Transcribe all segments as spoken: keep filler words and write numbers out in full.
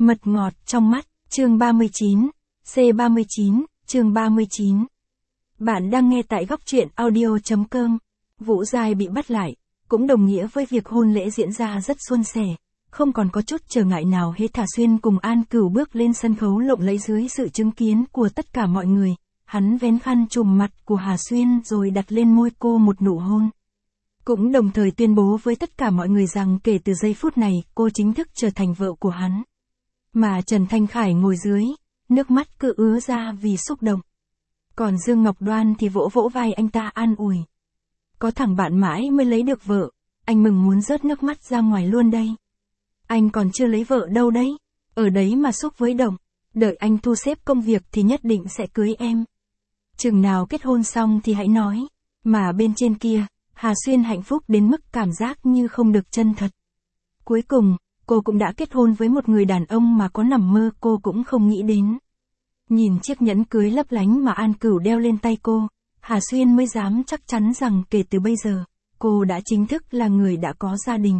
Mật ngọt trong mắt, chương ba mươi chín, C ba mươi chín, chương ba mươi chín. Bạn đang nghe tại góc truyện audio chấm com. Vũ Giai bị bắt lại, cũng đồng nghĩa với việc hôn lễ diễn ra rất suôn sẻ, không còn có chút trở ngại nào hết. Thả Xuyên cùng An Cửu bước lên sân khấu lộng lẫy dưới sự chứng kiến của tất cả mọi người. Hắn vén khăn trùm mặt của Hà Xuyên rồi đặt lên môi cô một nụ hôn. Cũng đồng thời tuyên bố với tất cả mọi người rằng kể từ giây phút này cô chính thức trở thành vợ của hắn. Mà Trần Thanh Khải ngồi dưới, nước mắt cứ ứa ra vì xúc động. Còn Dương Ngọc Đoan thì vỗ vỗ vai anh ta an ủi. Có thằng bạn mãi mới lấy được vợ, anh mừng muốn rớt nước mắt ra ngoài luôn đây. Anh còn chưa lấy vợ đâu đấy, ở đấy mà xúc với động, đợi anh thu xếp công việc thì nhất định sẽ cưới em. Chừng nào kết hôn xong thì hãy nói, mà bên trên kia, Hà Xuyên hạnh phúc đến mức cảm giác như không được chân thật. Cuối cùng, cô cũng đã kết hôn với một người đàn ông mà có nằm mơ cô cũng không nghĩ đến. Nhìn chiếc nhẫn cưới lấp lánh mà An Cửu đeo lên tay cô, Hà Xuyên mới dám chắc chắn rằng kể từ bây giờ, cô đã chính thức là người đã có gia đình.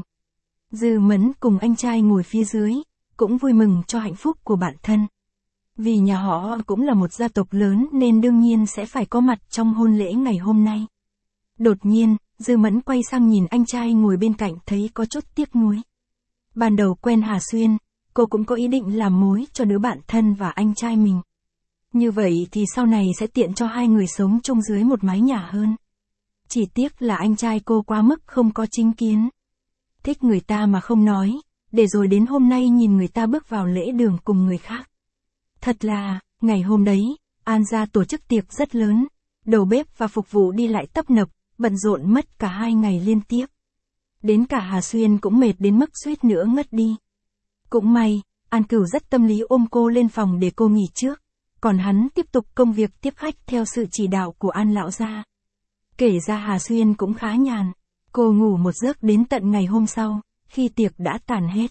Dư Mẫn cùng anh trai ngồi phía dưới, cũng vui mừng cho hạnh phúc của bản thân. Vì nhà họ cũng là một gia tộc lớn nên đương nhiên sẽ phải có mặt trong hôn lễ ngày hôm nay. Đột nhiên, Dư Mẫn quay sang nhìn anh trai ngồi bên cạnh thấy có chút tiếc nuối. Ban đầu quen Hà Xuyên, cô cũng có ý định làm mối cho đứa bạn thân và anh trai mình. Như vậy thì sau này sẽ tiện cho hai người sống chung dưới một mái nhà hơn. Chỉ tiếc là anh trai cô quá mức không có chính kiến. Thích người ta mà không nói, để rồi đến hôm nay nhìn người ta bước vào lễ đường cùng người khác. Thật là, ngày hôm đấy, An gia tổ chức tiệc rất lớn, đầu bếp và phục vụ đi lại tấp nập, bận rộn mất cả hai ngày liên tiếp. Đến cả Hà Xuyên cũng mệt đến mức suýt nữa ngất đi. Cũng may, An Cửu rất tâm lý ôm cô lên phòng để cô nghỉ trước, còn hắn tiếp tục công việc tiếp khách theo sự chỉ đạo của An lão gia. Kể ra Hà Xuyên cũng khá nhàn, cô ngủ một giấc đến tận ngày hôm sau, khi tiệc đã tàn hết.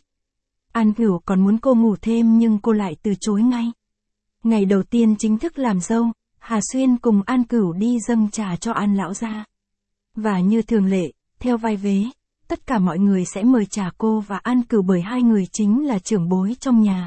An Cửu còn muốn cô ngủ thêm nhưng cô lại từ chối ngay. Ngày đầu tiên chính thức làm dâu, Hà Xuyên cùng An Cửu đi dâng trà cho An lão gia. Và như thường lệ, theo vai vế, tất cả mọi người sẽ mời trà cô và An Cửu bởi hai người chính là trưởng bối trong nhà.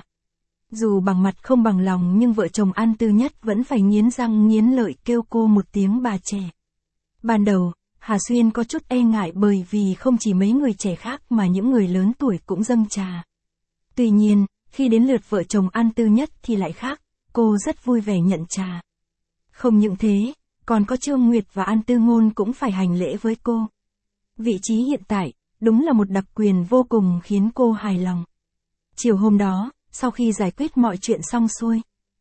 Dù bằng mặt không bằng lòng nhưng vợ chồng An Tư Nhất vẫn phải nghiến răng nghiến lợi kêu cô một tiếng bà trẻ. Ban đầu, Hà Xuyên có chút e ngại bởi vì không chỉ mấy người trẻ khác mà những người lớn tuổi cũng dâng trà. Tuy nhiên, khi đến lượt vợ chồng An Tư Nhất thì lại khác, cô rất vui vẻ nhận trà. Không những thế, còn có Trương Nguyệt và An Tư Ngôn cũng phải hành lễ với cô. Vị trí hiện tại, đúng là một đặc quyền vô cùng khiến cô hài lòng. Chiều hôm đó, sau khi giải quyết mọi chuyện xong xuôi,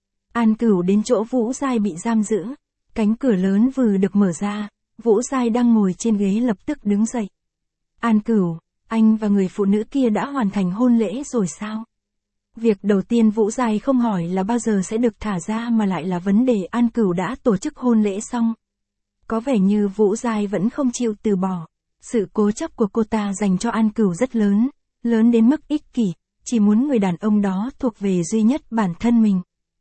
An Cửu đến chỗ Vũ Giai bị giam giữ. Cánh cửa lớn vừa được mở ra, Vũ Giai đang ngồi trên ghế lập tức đứng dậy. An Cửu, anh và người phụ nữ kia đã hoàn thành hôn lễ rồi sao? Việc đầu tiên Vũ Giai không hỏi là bao giờ sẽ được thả ra mà lại là vấn đề An Cửu đã tổ chức hôn lễ xong. Có vẻ như Vũ Giai vẫn không chịu từ bỏ. Sự cố chấp của cô ta dành cho An Cửu rất lớn, lớn đến mức ích kỷ, chỉ muốn người đàn ông đó thuộc về duy nhất bản thân mình.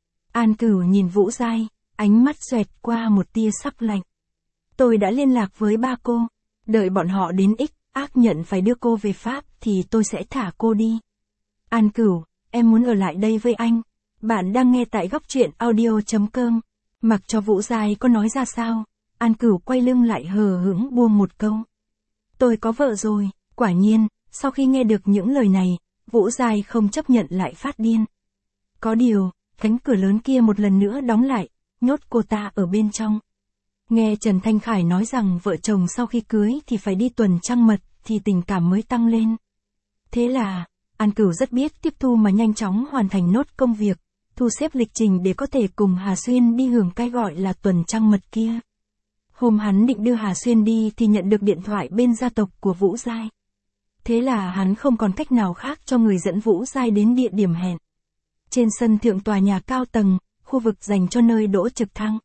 An Cửu nhìn Vũ Giai, ánh mắt xoẹt qua một tia sắc lạnh. Tôi đã liên lạc với ba cô, đợi bọn họ đến ích, ác nhận phải đưa cô về Pháp thì tôi sẽ thả cô đi. An Cửu, em muốn ở lại đây với anh. Bạn đang nghe tại góc truyện audio chấm com. Mặc cho Vũ Giai có nói ra sao, An Cửu quay lưng lại hờ hững buông một câu. Tôi có vợ rồi. Quả nhiên, sau khi nghe được những lời này, Vũ Giai không chấp nhận lại phát điên. Có điều, cánh cửa lớn kia một lần nữa đóng lại, nhốt cô ta ở bên trong. Nghe Trần Thanh Khải nói rằng vợ chồng sau khi cưới thì phải đi tuần trăng mật thì tình cảm mới tăng lên. Thế là, An Cửu rất biết tiếp thu mà nhanh chóng hoàn thành nốt công việc, thu xếp lịch trình để có thể cùng Hà Xuyên đi hưởng cái gọi là tuần trăng mật kia. Hôm hắn định đưa Hà Xuyên đi thì nhận được điện thoại bên gia tộc của Vũ Giai. Thế là hắn không còn cách nào khác cho người dẫn Vũ Giai đến địa điểm hẹn. Trên sân thượng tòa nhà cao tầng, khu vực dành cho nơi đỗ trực thăng.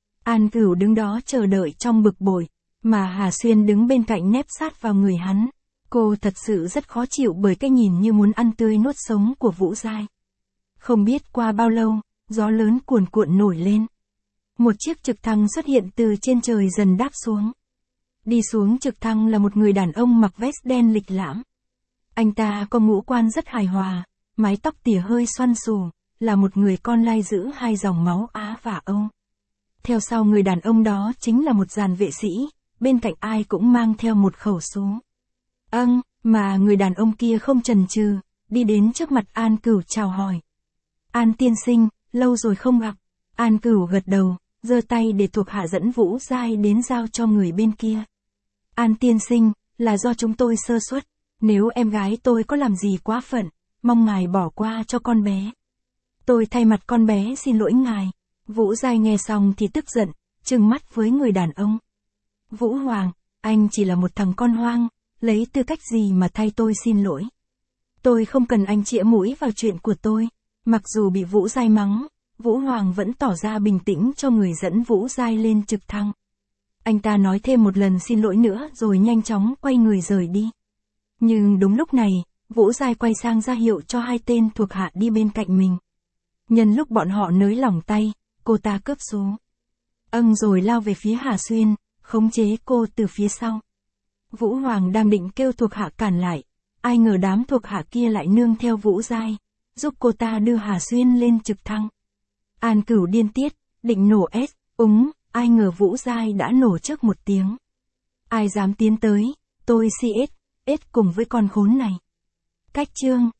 An Cửu đứng đó chờ đợi trong bực bội, mà Hà Xuyên đứng bên cạnh nép sát vào người hắn. Cô thật sự rất khó chịu bởi cái nhìn như muốn ăn tươi nuốt sống của Vũ Giai. Không biết qua bao lâu, gió lớn cuồn cuộn nổi lên. Một chiếc trực thăng xuất hiện từ trên trời dần đáp xuống. Đi xuống trực thăng là một người đàn ông mặc vest đen lịch lãm. Anh ta có ngũ quan rất hài hòa, mái tóc tỉa hơi xoăn xù, là một người con lai giữ hai dòng máu Á và Âu. Theo sau người đàn ông đó chính là một dàn vệ sĩ, bên cạnh ai cũng mang theo một khẩu súng. Âng, mà người đàn ông kia không chần chừ, đi đến trước mặt An Cửu chào hỏi. An tiên sinh, lâu rồi không gặp. An Cửu gật đầu, giơ tay để thuộc hạ dẫn Vũ Giai đến giao cho người bên kia. An tiên sinh, là do chúng tôi sơ suất, nếu em gái tôi có làm gì quá phận, mong ngài bỏ qua cho con bé. Tôi thay mặt con bé xin lỗi ngài. Vũ Giai nghe xong thì tức giận, trừng mắt với người đàn ông. Vũ Hoàng, anh chỉ là một thằng con hoang, lấy tư cách gì mà thay tôi xin lỗi. Tôi không cần anh chĩa mũi vào chuyện của tôi. Mặc dù bị Vũ Giai mắng, Vũ Hoàng vẫn tỏ ra bình tĩnh cho người dẫn Vũ Giai lên trực thăng. Anh ta nói thêm một lần xin lỗi nữa rồi nhanh chóng quay người rời đi. Nhưng đúng lúc này, Vũ Giai quay sang ra hiệu cho hai tên thuộc hạ đi bên cạnh mình. Nhân lúc bọn họ nới lỏng tay, cô ta cướp số. Âng rồi lao về phía Hà Xuyên, khống chế cô từ phía sau. Vũ Hoàng đang định kêu thuộc hạ cản lại, ai ngờ đám thuộc hạ kia lại nương theo Vũ Giai, giúp cô ta đưa Hà Xuyên lên trực thăng. An Cửu điên tiết, định nổ S, úng, ai ngờ Vũ Giai đã nổ trước một tiếng. Ai dám tiến tới, tôi xê ét, S cùng với con khốn này. Cách chương